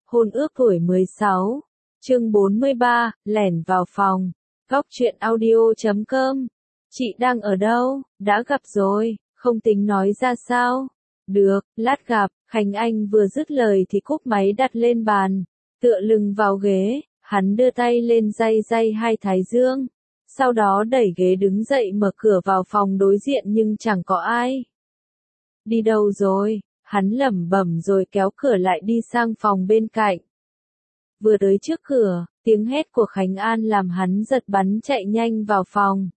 Hôn ước tuổi 16. Chương 43, lẻn vào phòng. Góc truyện audio.com. Chị đang ở đâu? Đã gặp rồi, không tính nói ra sao? Được, lát gặp. Khánh Anh vừa dứt lời thì cúp máy đặt lên bàn, tựa lưng vào ghế, hắn đưa tay lên day day hai thái dương. Sau đó đẩy ghế đứng dậy mở cửa vào phòng đối diện nhưng chẳng có ai. Đi đâu rồi? Hắn lẩm bẩm rồi kéo cửa lại đi sang phòng bên cạnh. Vừa tới trước cửa, tiếng hét của Khánh An làm hắn giật bắn chạy nhanh vào phòng.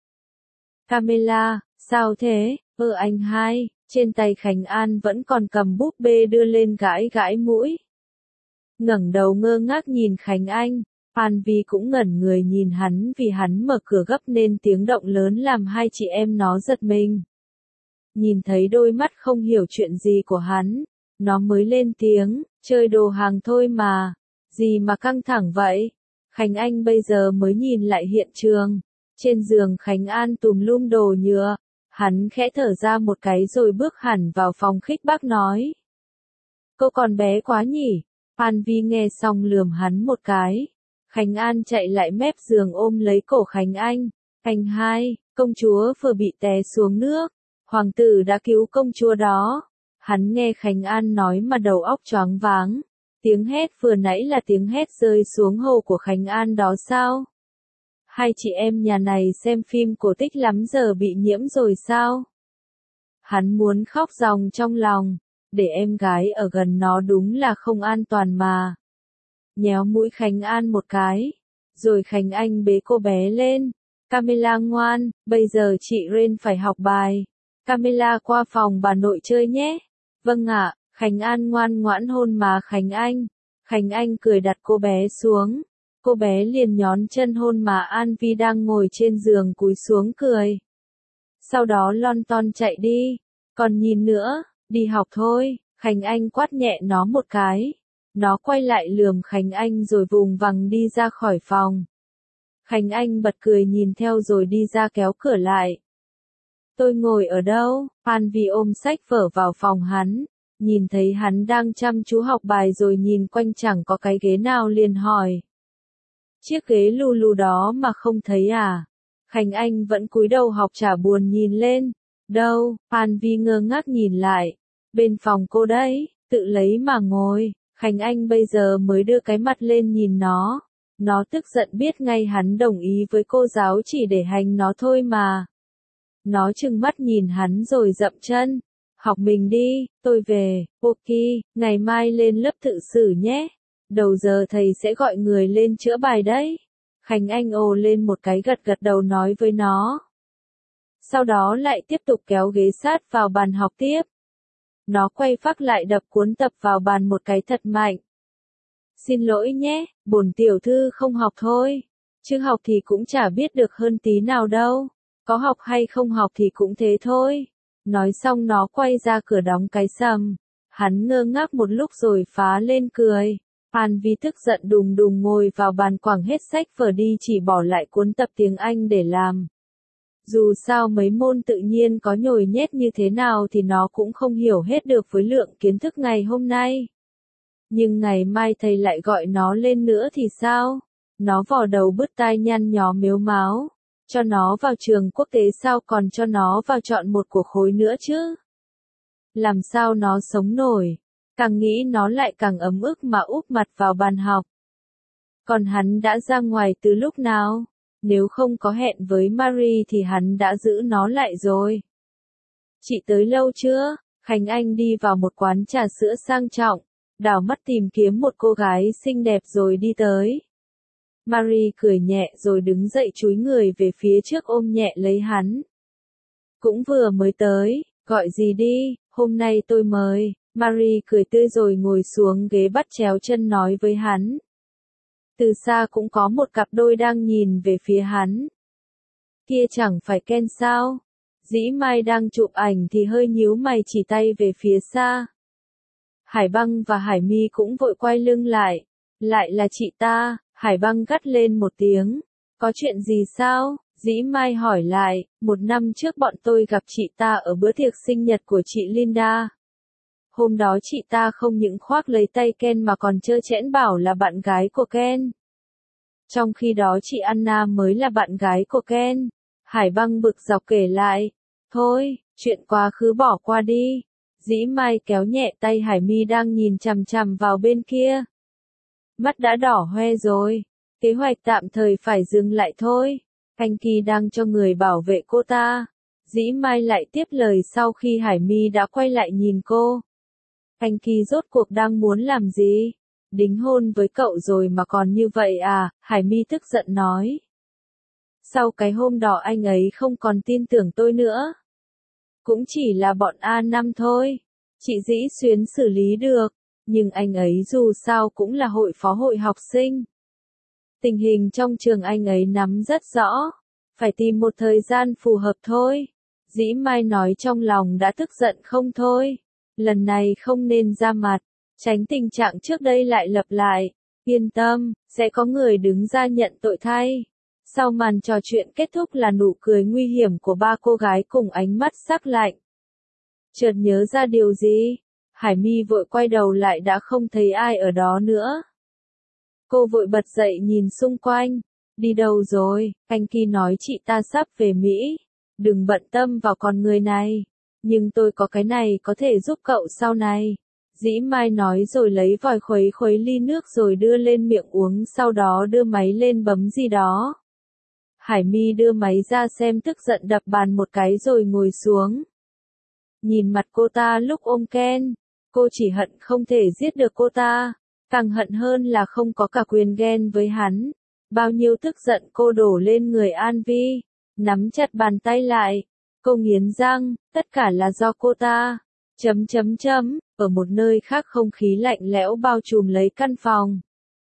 Camilla, sao thế? Anh hai, trên tay Khánh An vẫn còn cầm búp bê đưa lên gãi gãi mũi. Ngẩng đầu ngơ ngác nhìn Khánh Anh, An Vi cũng ngẩn người nhìn hắn vì hắn mở cửa gấp nên tiếng động lớn làm hai chị em nó giật mình. Nhìn thấy đôi mắt không hiểu chuyện gì của hắn, nó mới lên tiếng, chơi đồ hàng thôi mà, gì mà căng thẳng vậy? Khánh Anh bây giờ mới nhìn lại hiện trường, trên giường Khánh An tùm lum đồ nhựa, hắn khẽ thở ra một cái rồi bước hẳn vào phòng khích bác nói. Cô còn bé quá nhỉ? An Vi nghe xong lườm hắn một cái. Khánh An chạy lại mép giường ôm lấy cổ Khánh Anh. Anh hai, công chúa vừa bị té xuống nước. Hoàng tử đã cứu công chúa đó. Hắn nghe Khánh An nói mà đầu óc choáng váng. Tiếng hét vừa nãy là tiếng hét rơi xuống hồ của Khánh An đó sao? Hai chị em nhà này xem phim cổ tích lắm giờ bị nhiễm rồi sao? Hắn muốn khóc ròng trong lòng. Để em gái ở gần nó đúng là không an toàn mà. Nhéo mũi Khánh An một cái. Rồi Khánh Anh bế cô bé lên. Camilla ngoan, bây giờ chị Ren phải học bài. Camilla qua phòng bà nội chơi nhé. Vâng ạ, Khánh An ngoan ngoãn hôn má Khánh Anh. Khánh Anh cười đặt cô bé xuống. Cô bé liền nhón chân hôn má An Vi đang ngồi trên giường cúi xuống cười. Sau đó lon ton chạy đi. Còn nhìn nữa, đi học thôi. Khánh Anh quát nhẹ nó một cái. Nó quay lại lườm Khánh Anh rồi vùng vằng đi ra khỏi phòng. Khánh Anh bật cười nhìn theo rồi đi ra kéo cửa lại. Tôi ngồi ở đâu? An Vi ôm sách vở vào phòng hắn. Nhìn thấy hắn đang chăm chú học bài rồi nhìn quanh chẳng có cái ghế nào liền hỏi. Chiếc ghế lù lù đó mà không thấy à? Khánh Anh vẫn cúi đầu học chả buồn nhìn lên. Đâu? An Vi ngơ ngác nhìn lại. Bên phòng cô đấy, tự lấy mà ngồi. Khánh Anh bây giờ mới đưa cái mặt lên nhìn nó. Nó tức giận biết ngay hắn đồng ý với cô giáo chỉ để hành nó thôi mà. Nó trừng mắt nhìn hắn rồi dậm chân. Học mình đi, tôi về, ok, ngày mai lên lớp tự xử nhé. Đầu giờ thầy sẽ gọi người lên chữa bài đấy. Khánh Anh ồ lên một cái gật gật đầu nói với nó. Sau đó lại tiếp tục kéo ghế sát vào bàn học tiếp. Nó quay phác lại đập cuốn tập vào bàn một cái thật mạnh. Xin lỗi nhé, bổn tiểu thư không học thôi. Chứ học thì cũng chả biết được hơn tí nào đâu. Có học hay không học thì cũng thế thôi. Nói xong nó quay ra cửa đóng cái sầm. Hắn ngơ ngác một lúc rồi phá lên cười. An Vi tức giận đùng đùng ngồi vào bàn quẳng hết sách vở đi chỉ bỏ lại cuốn tập tiếng Anh để làm. Dù sao mấy môn tự nhiên có nhồi nhét như thế nào thì nó cũng không hiểu hết được với lượng kiến thức ngày hôm nay. Nhưng ngày mai thầy lại gọi nó lên nữa thì sao? Nó vò đầu bứt tai nhăn nhó mếu máo. Cho nó vào trường quốc tế sao còn cho nó vào chọn một của khối nữa chứ? Làm sao nó sống nổi? Càng nghĩ nó lại càng ấm ức mà úp mặt vào bàn học. Còn hắn đã ra ngoài từ lúc nào? Nếu không có hẹn với Marie thì hắn đã giữ nó lại rồi. Chị tới lâu chưa? Khánh Anh đi vào một quán trà sữa sang trọng, đảo mắt tìm kiếm một cô gái xinh đẹp rồi đi tới. Marie cười nhẹ rồi đứng dậy chúi người về phía trước ôm nhẹ lấy hắn. Cũng vừa mới tới, gọi gì đi, hôm nay tôi mời. Marie cười tươi rồi ngồi xuống ghế bắt chéo chân nói với hắn. Từ xa cũng có một cặp đôi đang nhìn về phía hắn. Kia chẳng phải Ken sao? Dĩ Mai đang chụp ảnh thì hơi nhíu mày chỉ tay về phía xa. Hải Băng và Hải My cũng vội quay lưng lại. Lại là chị ta, Hải Băng gắt lên một tiếng. Có chuyện gì sao? Dĩ Mai hỏi lại, 1 năm trước bọn tôi gặp chị ta ở bữa tiệc sinh nhật của chị Linda. Hôm đó chị ta không những khoác lấy tay Ken mà còn trơ trẽn bảo là bạn gái của Ken. Trong khi đó chị Anna mới là bạn gái của Ken. Hải Băng bực dọc kể lại. Thôi, chuyện quá khứ bỏ qua đi. Dĩ Mai kéo nhẹ tay Hải My đang nhìn chằm chằm vào bên kia. Mắt đã đỏ hoe rồi. Kế hoạch tạm thời phải dừng lại thôi. Anh Kỳ đang cho người bảo vệ cô ta. Dĩ Mai lại tiếp lời sau khi Hải My đã quay lại nhìn cô. Anh Kỳ rốt cuộc đang muốn làm gì? Đính hôn với cậu rồi mà còn như vậy à? Hải My tức giận nói. Sau cái hôm đó anh ấy không còn tin tưởng tôi nữa. Cũng chỉ là bọn A5 thôi. Chị Dĩ Xuyến xử lý được. Nhưng anh ấy dù sao cũng là hội phó hội học sinh. Tình hình trong trường anh ấy nắm rất rõ. Phải tìm một thời gian phù hợp thôi. Dĩ Mai nói trong lòng đã tức giận không thôi. Lần này không nên ra mặt. Tránh tình trạng trước đây lại lặp lại. Yên tâm, sẽ có người đứng ra nhận tội thay. Sau màn trò chuyện kết thúc là nụ cười nguy hiểm của ba cô gái cùng ánh mắt sắc lạnh. Chợt nhớ ra điều gì? Hải My vội quay đầu lại đã không thấy ai ở đó nữa. Cô vội bật dậy nhìn xung quanh. Đi đâu rồi? Anh Kỳ nói chị ta sắp về Mỹ. Đừng bận tâm vào con người này. Nhưng tôi có cái này có thể giúp cậu sau này. Dĩ Mai nói rồi lấy vòi khuấy khuấy ly nước rồi đưa lên miệng uống, sau đó đưa máy lên bấm gì đó. Hải My đưa máy ra xem, tức giận đập bàn một cái rồi ngồi xuống. Nhìn mặt cô ta lúc ôm Ken, cô chỉ hận không thể giết được cô ta, càng hận hơn là không có cả quyền ghen với hắn. Bao nhiêu tức giận cô đổ lên người An Vi, nắm chặt bàn tay lại. Cô nghiến răng, tất cả là do cô ta. Ở một nơi khác không khí lạnh lẽo bao trùm lấy căn phòng.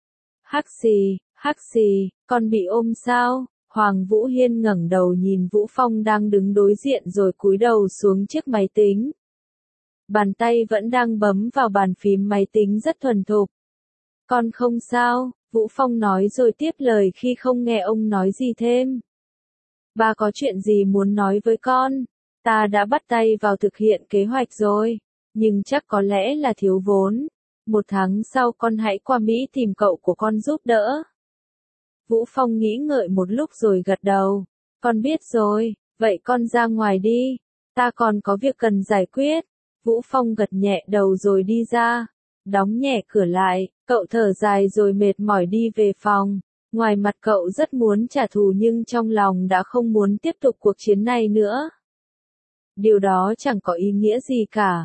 Hắc xì, con bị ôm sao? Hoàng Vũ Hiên ngẩng đầu nhìn Vũ Phong đang đứng đối diện rồi cúi đầu xuống chiếc máy tính. Bàn tay vẫn đang bấm vào bàn phím máy tính rất thuần thục. Con không sao, Vũ Phong nói rồi tiếp lời khi không nghe ông nói gì thêm. Ba có chuyện gì muốn nói với con? Ta đã bắt tay vào thực hiện kế hoạch rồi, nhưng chắc có lẽ là thiếu vốn. 1 tháng sau con hãy qua Mỹ tìm cậu của con giúp đỡ. Vũ Phong nghĩ ngợi một lúc rồi gật đầu. Con biết rồi, vậy con ra ngoài đi. Ta còn có việc cần giải quyết. Vũ Phong gật nhẹ đầu rồi đi ra. Đóng nhẹ cửa lại, cậu thở dài rồi mệt mỏi đi về phòng. Ngoài mặt cậu rất muốn trả thù nhưng trong lòng đã không muốn tiếp tục cuộc chiến này nữa. Điều đó chẳng có ý nghĩa gì cả.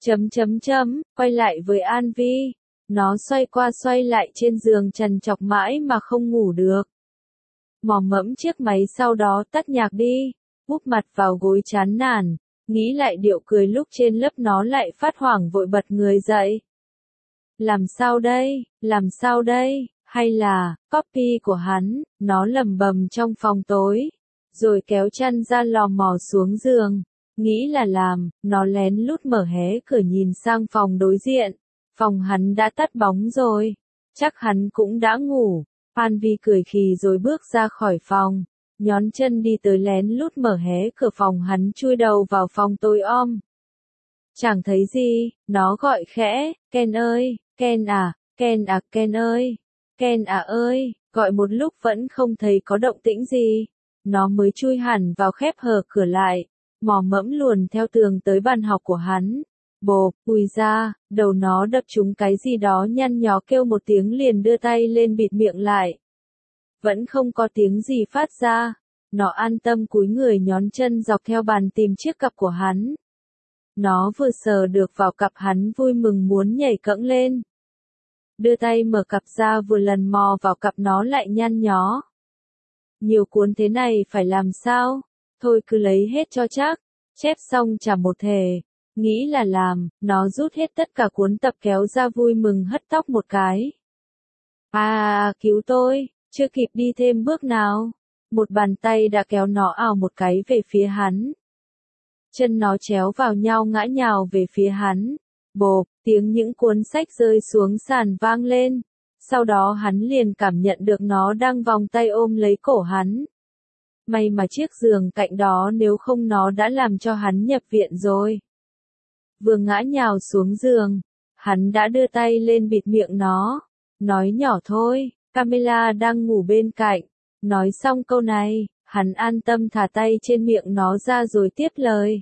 Quay lại với An Vi. Nó xoay qua xoay lại trên giường trằn trọc mãi mà không ngủ được. Mò mẫm chiếc máy sau đó tắt nhạc đi, úp mặt vào gối chán nản, nghĩ lại điệu cười lúc trên lớp nó lại phát hoảng vội bật người dậy. Làm sao đây, hay là, copy của hắn, nó lẩm bẩm trong phòng tối, rồi kéo chăn ra lò mò xuống giường, nghĩ là làm, nó lén lút mở hé cửa nhìn sang phòng đối diện. Phòng hắn đã tắt bóng rồi, chắc hắn cũng đã ngủ. An Vi cười khì rồi bước ra khỏi phòng, nhón chân đi tới lén lút mở hé cửa phòng hắn chui đầu vào phòng tối om. Chẳng thấy gì, nó gọi khẽ, Ken ơi, Ken à, Ken ơi, Ken à ơi, gọi một lúc vẫn không thấy có động tĩnh gì. Nó mới chui hẳn vào khép hờ cửa lại, mò mẫm luồn theo tường tới bàn học của hắn. Bộp, ui ra, đầu nó đập trúng cái gì đó nhăn nhó kêu một tiếng liền đưa tay lên bịt miệng lại. Vẫn không có tiếng gì phát ra. Nó an tâm cúi người nhón chân dọc theo bàn tìm chiếc cặp của hắn. Nó vừa sờ được vào cặp hắn vui mừng muốn nhảy cẫng lên. Đưa tay mở cặp ra vừa lần mò vào cặp nó lại nhăn nhó. Nhiều cuốn thế này phải làm sao? Thôi cứ lấy hết cho chắc. Chép xong trả một thể. Nghĩ là làm, nó rút hết tất cả cuốn tập kéo ra vui mừng hất tóc một cái. Cứu tôi, chưa kịp đi thêm bước nào. Một bàn tay đã kéo nó ào một cái về phía hắn. Chân nó chéo vào nhau ngã nhào về phía hắn. Bộp, tiếng những cuốn sách rơi xuống sàn vang lên. Sau đó hắn liền cảm nhận được nó đang vòng tay ôm lấy cổ hắn. May mà chiếc giường cạnh đó nếu không nó đã làm cho hắn nhập viện rồi. Vừa ngã nhào xuống giường, hắn đã đưa tay lên bịt miệng nó, nói nhỏ thôi, Camilla đang ngủ bên cạnh. Nói xong câu này, hắn an tâm thả tay trên miệng nó ra rồi tiếp lời.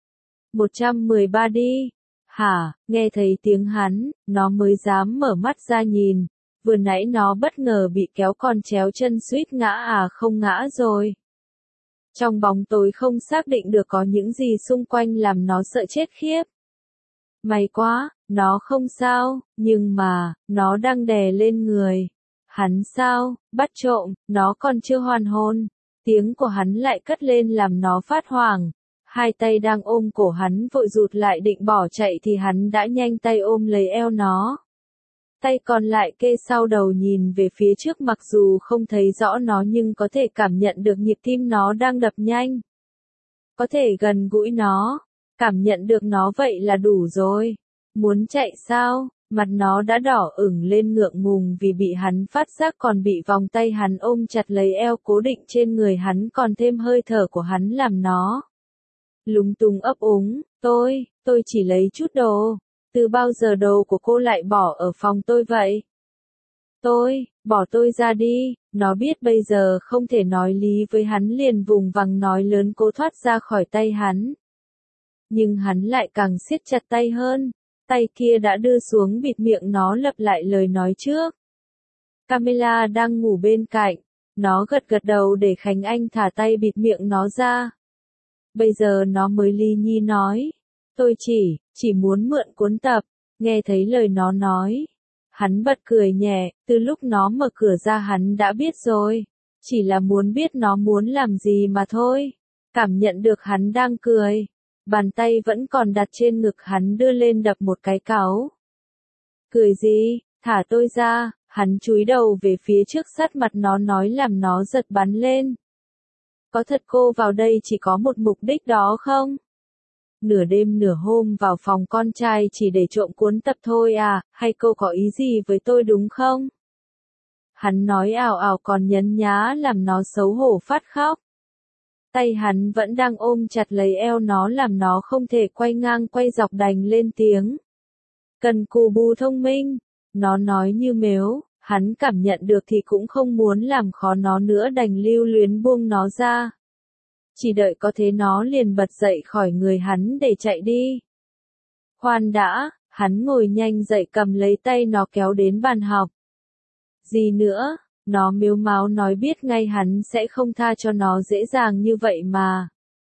113 đi. Hả, nghe thấy tiếng hắn, nó mới dám mở mắt ra nhìn. Vừa nãy nó bất ngờ bị kéo còn chéo chân suýt ngã không ngã rồi. Trong bóng tối không xác định được có những gì xung quanh làm nó sợ chết khiếp. May quá, nó không sao, nhưng mà, nó đang đè lên người. Hắn sao, bắt trộm, nó còn chưa hoàn hồn. Tiếng của hắn lại cất lên làm nó phát hoảng. Hai tay đang ôm cổ hắn vội rụt lại định bỏ chạy thì hắn đã nhanh tay ôm lấy eo nó. Tay còn lại kê sau đầu nhìn về phía trước, mặc dù không thấy rõ nó nhưng có thể cảm nhận được nhịp tim nó đang đập nhanh. Có thể gần gũi nó, cảm nhận được nó vậy là đủ rồi. Muốn chạy sao? Mặt nó đã đỏ ửng lên ngượng ngùng vì bị hắn phát giác, còn bị vòng tay hắn ôm chặt lấy eo cố định trên người hắn, còn thêm hơi thở của hắn làm nó lúng túng ấp úng. Tôi chỉ lấy chút đồ. Từ bao giờ đồ của cô lại bỏ ở phòng tôi vậy? Bỏ tôi ra đi. Nó biết bây giờ không thể nói lý với hắn, liền vùng vằng nói lớn cố thoát ra khỏi tay hắn. Nhưng hắn lại càng siết chặt tay hơn. Tay kia đã đưa xuống bịt miệng nó, lặp lại lời nói trước. Camilla đang ngủ bên cạnh. Nó gật gật đầu để Khánh Anh thả tay bịt miệng nó ra. Bây giờ nó mới li nhi nói. Tôi chỉ muốn mượn cuốn tập. Nghe thấy lời nó nói. Hắn bật cười nhẹ, từ lúc nó mở cửa ra hắn đã biết rồi. Chỉ là muốn biết nó muốn làm gì mà thôi. Cảm nhận được hắn đang cười. Bàn tay vẫn còn đặt trên ngực hắn đưa lên đập một cái cáu. Cười gì, thả tôi ra, hắn chúi đầu về phía trước sát mặt nó nói làm nó giật bắn lên. Có thật cô vào đây chỉ có một mục đích đó không? Nửa đêm nửa hôm vào phòng con trai chỉ để trộm cuốn tập thôi à, hay cô có ý gì với tôi đúng không? Hắn nói ào ào còn nhấn nhá làm nó xấu hổ phát khóc. Tay hắn vẫn đang ôm chặt lấy eo nó làm nó không thể quay ngang quay dọc, đành lên tiếng. Cần cù bù thông minh. Nó nói như mếu, hắn cảm nhận được thì cũng không muốn làm khó nó nữa, đành lưu luyến buông nó ra. Chỉ đợi có thế nó liền bật dậy khỏi người hắn để chạy đi. Khoan đã, hắn ngồi nhanh dậy cầm lấy tay nó kéo đến bàn học. Gì nữa? Nó mếu máo nói biết ngay hắn sẽ không tha cho nó dễ dàng như vậy mà.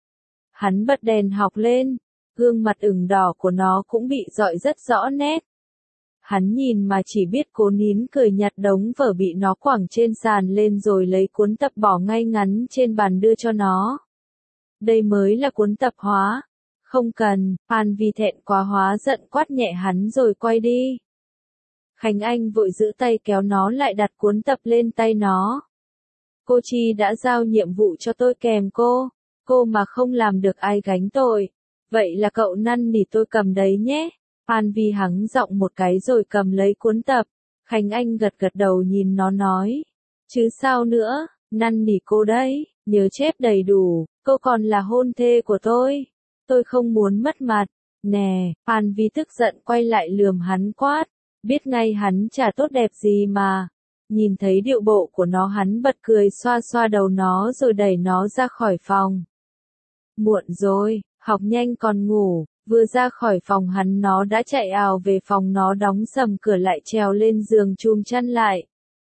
Hắn bật đèn học lên, gương mặt ửng đỏ của nó cũng bị rọi rất rõ nét. Hắn nhìn mà chỉ biết cố nín cười, nhặt đống vở bị nó quẳng trên sàn lên rồi lấy cuốn tập bỏ ngay ngắn trên bàn đưa cho nó. Đây mới là cuốn tập hóa. Không cần, Phan vì thẹn quá hóa giận quát nhẹ hắn rồi quay đi. Khánh Anh vội giữ tay kéo nó lại, đặt cuốn tập lên tay nó. Cô Chi đã giao nhiệm vụ cho tôi kèm cô mà không làm được ai gánh tội. Vậy là cậu năn nỉ tôi cầm đấy nhé. Phan Vi hắng giọng một cái rồi cầm lấy cuốn tập. Khánh Anh gật gật đầu nhìn nó nói. Chứ sao nữa, năn nỉ cô đấy, nhớ chép đầy đủ, cô còn là hôn thê của tôi. Tôi không muốn mất mặt. Nè, Phan Vi tức giận quay lại lườm hắn quát. Biết ngay hắn chả tốt đẹp gì mà. Nhìn thấy điệu bộ của nó hắn bật cười xoa xoa đầu nó rồi đẩy nó ra khỏi phòng. Muộn rồi, học nhanh còn ngủ. Vừa ra khỏi phòng hắn nó đã chạy ào về phòng, nó đóng sầm cửa lại trèo lên giường chùm chăn lại.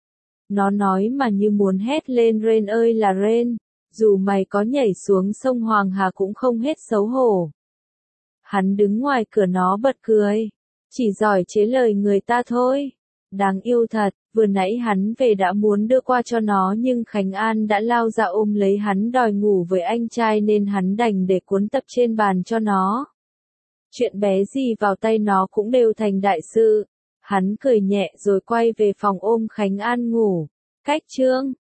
Nó nói mà như muốn hét lên Ren ơi là Ren, dù mày có nhảy xuống sông Hoàng Hà cũng không hết xấu hổ. Hắn đứng ngoài cửa nó bật cười. Chỉ giỏi chế lời người ta thôi. Đáng yêu thật, vừa nãy hắn về đã muốn đưa qua cho nó nhưng Khánh An đã lao ra ôm lấy hắn đòi ngủ với anh trai nên hắn đành để cuốn tập trên bàn cho nó. Chuyện bé gì vào tay nó cũng đều thành đại sự. Hắn cười nhẹ rồi quay về phòng ôm Khánh An ngủ. Cách chương